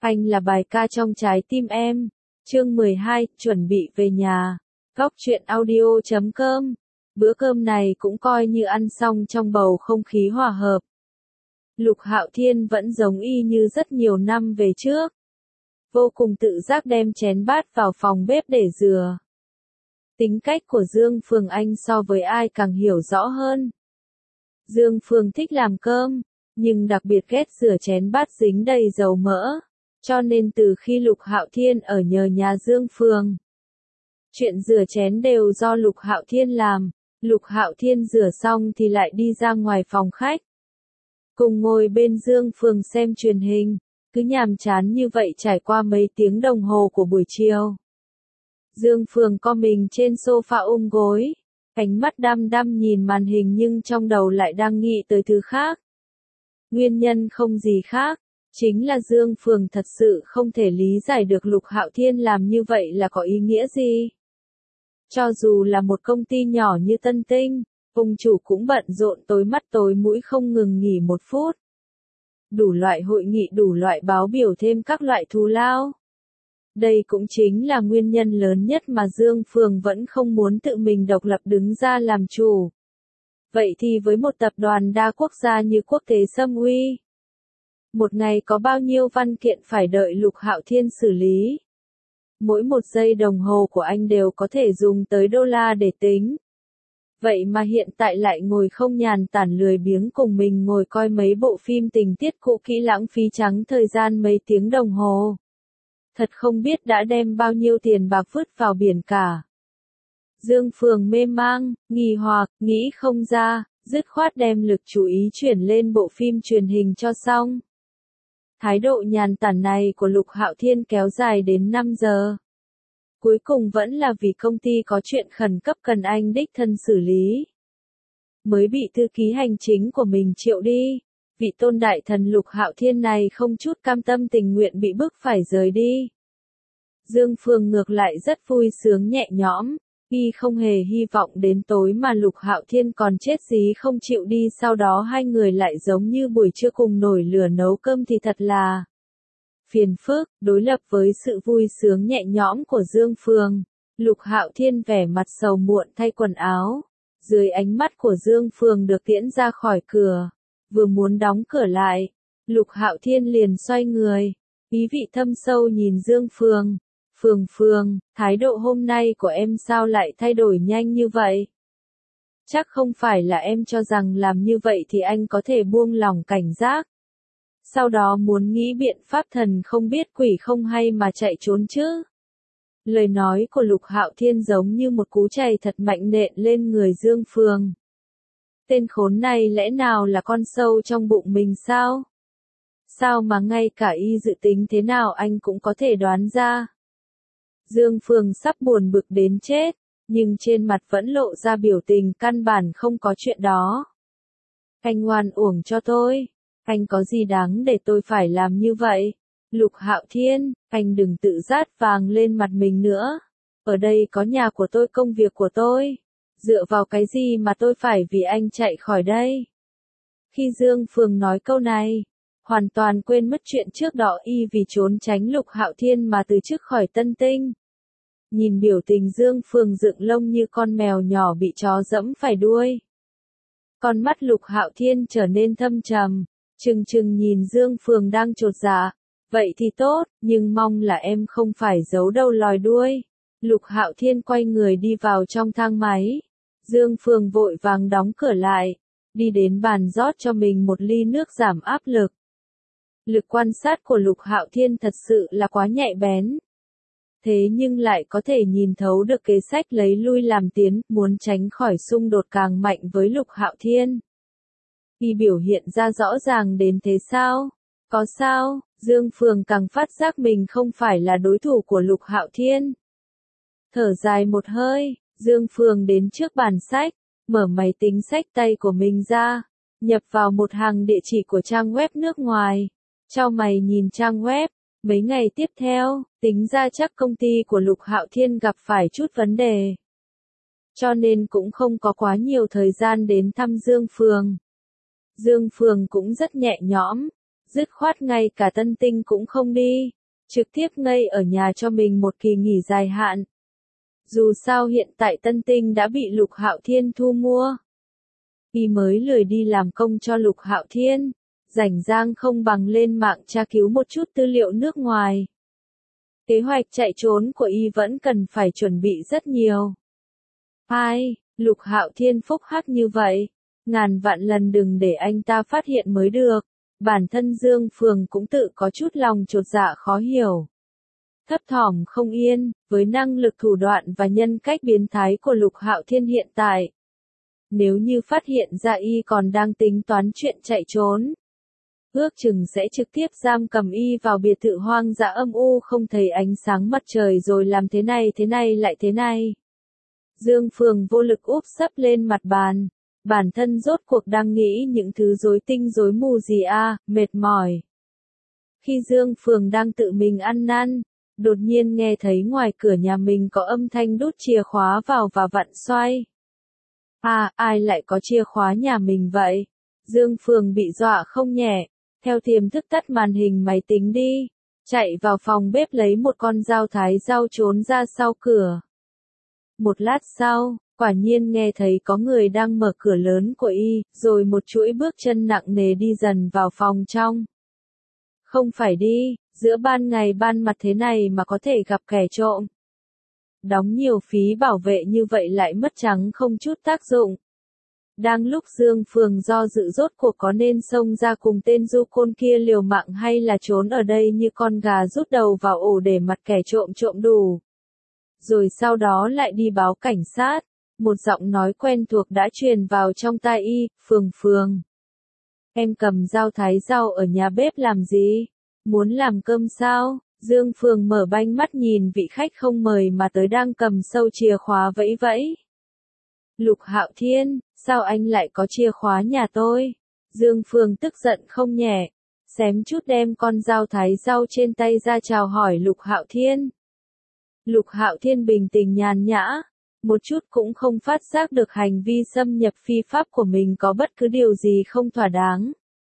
Anh là bài ca trong trái tim em. Chương 12, chuẩn bị về nhà. Góc truyện audio.com. Bữa cơm này cũng coi như ăn xong trong bầu không khí hòa hợp. Lục Hạo Thiên vẫn giống y như rất nhiều năm về trước. Vô cùng tự giác đem chén bát vào phòng bếp để rửa. Tính cách của Dương Phương Anh so với ai càng hiểu rõ hơn. Dương Phương thích làm cơm, nhưng đặc biệt ghét rửa chén bát dính đầy dầu mỡ. Cho nên từ khi Lục Hạo Thiên ở nhờ nhà Dương Phương, chuyện rửa chén đều do Lục Hạo Thiên làm. Lục Hạo Thiên rửa xong thì lại đi ra ngoài phòng khách. Cùng ngồi bên Dương Phương xem truyền hình, cứ nhàm chán như vậy trải qua mấy tiếng đồng hồ của buổi chiều. Dương Phương co mình trên sofa ôm gối, ánh mắt đăm đăm nhìn màn hình nhưng trong đầu lại đang nghĩ tới thứ khác. Nguyên nhân không gì khác, chính là Dương Phương thật sự không thể lý giải được Lục Hạo Thiên làm như vậy là có ý nghĩa gì. Cho dù là một công ty nhỏ như Tân Tinh, ông chủ cũng bận rộn tối mắt tối mũi không ngừng nghỉ một phút. Đủ loại hội nghị, đủ loại báo biểu, thêm các loại thù lao. Đây cũng chính là nguyên nhân lớn nhất mà Dương Phương vẫn không muốn tự mình độc lập đứng ra làm chủ. Vậy thì với một tập đoàn đa quốc gia như Quốc tế Sâm Uy, một ngày có bao nhiêu văn kiện phải đợi Lục Hạo Thiên xử lý? Mỗi một giây đồng hồ của anh đều có thể dùng tới đô la để tính. Vậy mà hiện tại lại ngồi không nhàn tản lười biếng cùng mình ngồi coi mấy bộ phim tình tiết cũ kỹ, lãng phí trắng thời gian mấy tiếng đồng hồ. Thật không biết đã đem bao nhiêu tiền bạc vứt vào biển cả. Dương Phương mê mang, nghi hoặc, nghĩ không ra, dứt khoát đem lực chú ý chuyển lên bộ phim truyền hình cho xong. Thái độ nhàn tản này của Lục Hạo Thiên kéo dài đến 5 giờ. Cuối cùng vẫn là vì công ty có chuyện khẩn cấp cần anh đích thân xử lý. Mới bị thư ký hành chính của mình triệu đi. Vị tôn đại thần Lục Hạo Thiên này không chút cam tâm tình nguyện bị bức phải rời đi. Dương Phương ngược lại rất vui sướng nhẹ nhõm, y không hề hy vọng đến tối mà Lục Hạo Thiên còn chết dí không chịu đi, sau đó hai người lại giống như buổi trưa cùng nổi lửa nấu cơm thì thật là phiền phức. Đối lập với sự vui sướng nhẹ nhõm của Dương Phương, Lục Hạo Thiên vẻ mặt sầu muộn thay quần áo. Dưới ánh mắt của Dương Phương được tiễn ra khỏi cửa, vừa muốn đóng cửa lại, Lục Hạo Thiên liền xoay người, ý vị thâm sâu nhìn Dương Phương. Phương, thái độ hôm nay của em sao lại thay đổi nhanh như vậy? Chắc không phải là em cho rằng làm như vậy thì anh có thể buông lỏng cảnh giác. Sau đó muốn nghĩ biện pháp thần không biết quỷ không hay mà chạy trốn chứ? Lời nói của Lục Hạo Thiên giống như một cú chày thật mạnh nện lên người Dương Phương. Tên khốn này lẽ nào là con sâu trong bụng mình sao? Sao mà ngay cả y dự tính thế nào anh cũng có thể đoán ra? Dương Phương sắp buồn bực đến chết, nhưng trên mặt vẫn lộ ra biểu tình căn bản không có chuyện đó. Anh ngoan uổng cho tôi, anh có gì đáng để tôi phải làm như vậy? Lục Hạo Thiên, anh đừng tự rát vàng lên mặt mình nữa. Ở đây có nhà của tôi, công việc của tôi. Dựa vào cái gì mà tôi phải vì anh chạy khỏi đây? Khi Dương Phương nói câu này, hoàn toàn quên mất chuyện trước đó y vì trốn tránh Lục Hạo Thiên mà từ chức khỏi Tân Tinh. Nhìn biểu tình Dương Phương dựng lông như con mèo nhỏ bị chó dẫm phải đuôi. Con mắt Lục Hạo Thiên trở nên thâm trầm, trừng nhìn Dương Phương đang chột dạ. Vậy thì tốt, nhưng mong là em không phải giấu đầu lòi đuôi. Lục Hạo Thiên quay người đi vào trong thang máy. Dương Phương vội vàng đóng cửa lại, đi đến bàn rót cho mình một ly nước giảm áp lực. Lực quan sát của Lục Hạo Thiên thật sự là quá nhạy bén. Thế nhưng lại có thể nhìn thấu được kế sách lấy lui làm tiến, muốn tránh khỏi xung đột càng mạnh với Lục Hạo Thiên. Y biểu hiện ra rõ ràng đến thế sao? Có sao? Dương Phương càng phát giác mình không phải là đối thủ của Lục Hạo Thiên. Thở dài một hơi, Dương Phương đến trước bàn sách, mở máy tính sách tay của mình ra, nhập vào một hàng địa chỉ của trang web nước ngoài. Chau mày nhìn trang web, mấy ngày tiếp theo, tính ra chắc công ty của Lục Hạo Thiên gặp phải chút vấn đề. Cho nên cũng không có quá nhiều thời gian đến thăm Dương Phương. Dương Phương cũng rất nhẹ nhõm. Dứt khoát ngay cả Tân Tinh cũng không đi, trực tiếp ngây ở nhà cho mình một kỳ nghỉ dài hạn. Dù sao hiện tại Tân Tinh đã bị Lục Hạo Thiên thu mua. Y mới lười đi làm công cho Lục Hạo Thiên, rảnh rang không bằng lên mạng tra cứu một chút tư liệu nước ngoài. Kế hoạch chạy trốn của Y vẫn cần phải chuẩn bị rất nhiều. Ai, Lục Hạo Thiên phúc hắc như vậy, ngàn vạn lần đừng để anh ta phát hiện mới được. Bản thân Dương Phường cũng tự có chút lòng chột dạ khó hiểu. Thấp thỏm không yên, với năng lực thủ đoạn và nhân cách biến thái của Lục Hạo Thiên hiện tại. Nếu như phát hiện ra Y còn đang tính toán chuyện chạy trốn, ước chừng sẽ trực tiếp giam cầm Y vào biệt thự hoang dã âm u không thấy ánh sáng mặt trời rồi làm thế này lại thế này. Dương Phường vô lực úp sấp lên mặt bàn. Bản thân rốt cuộc đang nghĩ những thứ rối tinh rối mù gì à, mệt mỏi. Khi Dương Phường đang tự mình ăn năn, đột nhiên nghe thấy ngoài cửa nhà mình có âm thanh đút chìa khóa vào và vặn xoay. À, ai lại có chìa khóa nhà mình vậy? Dương Phường bị dọa không nhẹ, theo tiềm thức tắt màn hình máy tính đi, chạy vào phòng bếp lấy một con dao thái rau trốn ra sau cửa. Một lát sau, quả nhiên nghe thấy có người đang mở cửa lớn của Y, rồi một chuỗi bước chân nặng nề đi dần vào phòng trong. Không phải đi, giữa ban ngày ban mặt thế này mà có thể gặp kẻ trộm. Đóng nhiều phí bảo vệ như vậy lại mất trắng không chút tác dụng. Đang lúc Dương Phường do dự rốt cuộc có nên xông ra cùng tên du côn kia liều mạng hay là trốn ở đây như con gà rút đầu vào ổ để mặt kẻ trộm trộm đủ. Rồi sau đó lại đi báo cảnh sát. Một giọng nói quen thuộc đã truyền vào trong tai Y, Phường. Em cầm dao thái rau ở nhà bếp làm gì? Muốn làm cơm sao? Dương Phường mở banh mắt nhìn vị khách không mời mà tới đang cầm sâu chìa khóa vẫy vẫy. Lục Hạo Thiên, sao anh lại có chìa khóa nhà tôi? Dương Phường tức giận không nhẹ, xém chút đem con dao thái rau trên tay ra chào hỏi Lục Hạo Thiên. Lục Hạo Thiên bình tĩnh nhàn nhã, một chút cũng không phát giác được hành vi xâm nhập phi pháp của mình có bất cứ điều gì không thỏa đáng.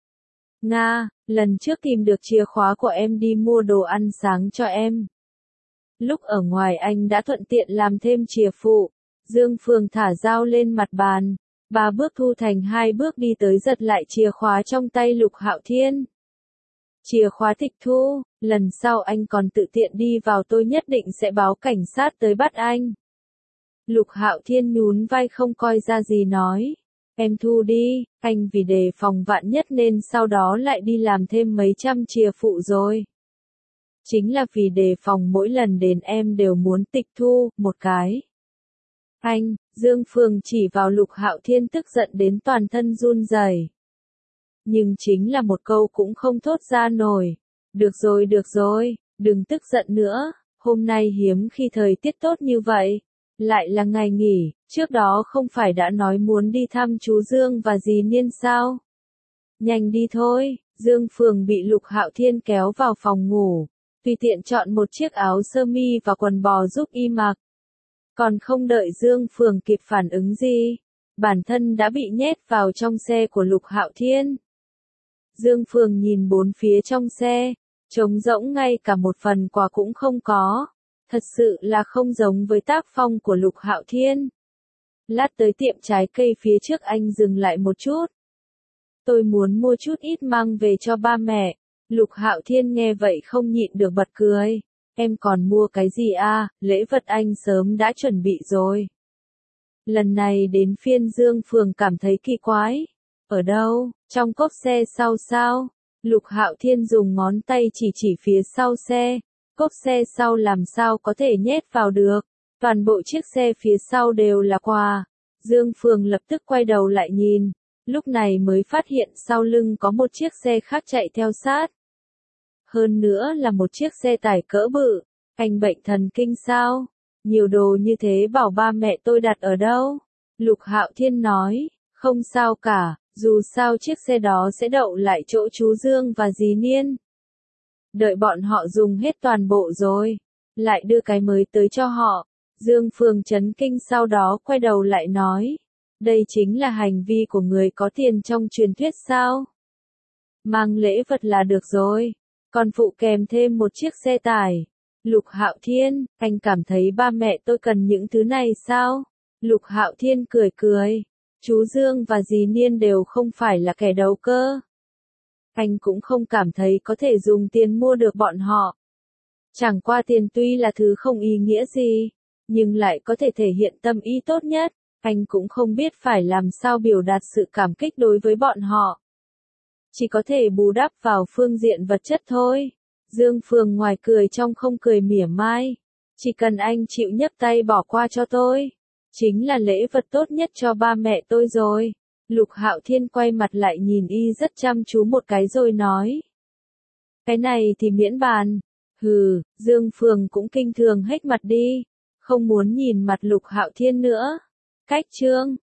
Nga, lần trước tìm được chìa khóa của em đi mua đồ ăn sáng cho em. Lúc ở ngoài anh đã thuận tiện làm thêm chìa phụ. Dương Phường thả dao lên mặt bàn, 3 bước thu thành 2 bước đi tới giật lại chìa khóa trong tay Lục Hạo Thiên. Chìa khóa tịch thu, lần sau anh còn tự tiện đi vào tôi nhất định sẽ báo cảnh sát tới bắt anh. Lục Hạo Thiên nhún vai không coi ra gì nói. Em thu đi, anh vì đề phòng vạn nhất nên sau đó lại đi làm thêm mấy trăm chìa phụ rồi. Chính là vì đề phòng mỗi lần đến em đều muốn tịch thu, một cái. Anh, Dương Phường chỉ vào Lục Hạo Thiên tức giận đến toàn thân run rẩy. Nhưng chính là một câu cũng không thốt ra nổi. Được rồi, đừng tức giận nữa, hôm nay hiếm khi thời tiết tốt như vậy. Lại là ngày nghỉ, trước đó không phải đã nói muốn đi thăm chú Dương và dì Niên sao? Nhanh đi thôi, Dương Phường bị Lục Hạo Thiên kéo vào phòng ngủ, tùy tiện chọn một chiếc áo sơ mi và quần bò giúp Y mặc. Còn không đợi Dương Phường kịp phản ứng gì, bản thân đã bị nhét vào trong xe của Lục Hạo Thiên. Dương Phường nhìn bốn phía trong xe, trống rỗng ngay cả một phần quà cũng không có. Thật sự là không giống với tác phong của Lục Hạo Thiên. Lát tới tiệm trái cây phía trước anh dừng lại một chút. Tôi muốn mua chút ít mang về cho ba mẹ. Lục Hạo Thiên nghe vậy không nhịn được bật cười. Em còn mua cái gì à, lễ vật anh sớm đã chuẩn bị rồi. Lần này đến phiên Dương Phường cảm thấy kỳ quái. Ở đâu, trong cốp xe sau sao? Lục Hạo Thiên dùng ngón tay chỉ phía sau xe. Cốp xe sau làm sao có thể nhét vào được. Toàn bộ chiếc xe phía sau đều là quà. Dương Phường lập tức quay đầu lại nhìn. Lúc này mới phát hiện sau lưng có một chiếc xe khác chạy theo sát. Hơn nữa là một chiếc xe tải cỡ bự. Anh bệnh thần kinh sao? Nhiều đồ như thế bảo ba mẹ tôi đặt ở đâu? Lục Hạo Thiên nói, không sao cả, dù sao chiếc xe đó sẽ đậu lại chỗ chú Dương và dì Niên. Đợi bọn họ dùng hết toàn bộ rồi, lại đưa cái mới tới cho họ. Dương Phường chấn kinh sau đó quay đầu lại nói, đây chính là hành vi của người có tiền trong truyền thuyết sao? mang lễ vật là được rồi. Còn phụ kèm thêm một chiếc xe tải. Lục Hạo Thiên, anh cảm thấy ba mẹ tôi cần những thứ này sao? Lục Hạo Thiên cười cười. Chú Dương và dì Niên đều không phải là kẻ đầu cơ. Anh cũng không cảm thấy có thể dùng tiền mua được bọn họ. Chẳng qua tiền tuy là thứ không ý nghĩa gì, nhưng lại có thể thể hiện tâm ý tốt nhất. Anh cũng không biết phải làm sao biểu đạt sự cảm kích đối với bọn họ. Chỉ có thể bù đắp vào phương diện vật chất thôi. Dương Phường ngoài cười trong không cười mỉa mai. Chỉ cần anh chịu nhấc tay bỏ qua cho tôi, chính là lễ vật tốt nhất cho ba mẹ tôi rồi. Lục Hạo Thiên quay mặt lại nhìn y rất chăm chú một cái rồi nói. Cái này thì miễn bàn. Hừ, Dương Phường cũng kinh thường hết mặt đi. Không muốn nhìn mặt Lục Hạo Thiên nữa. Cách chương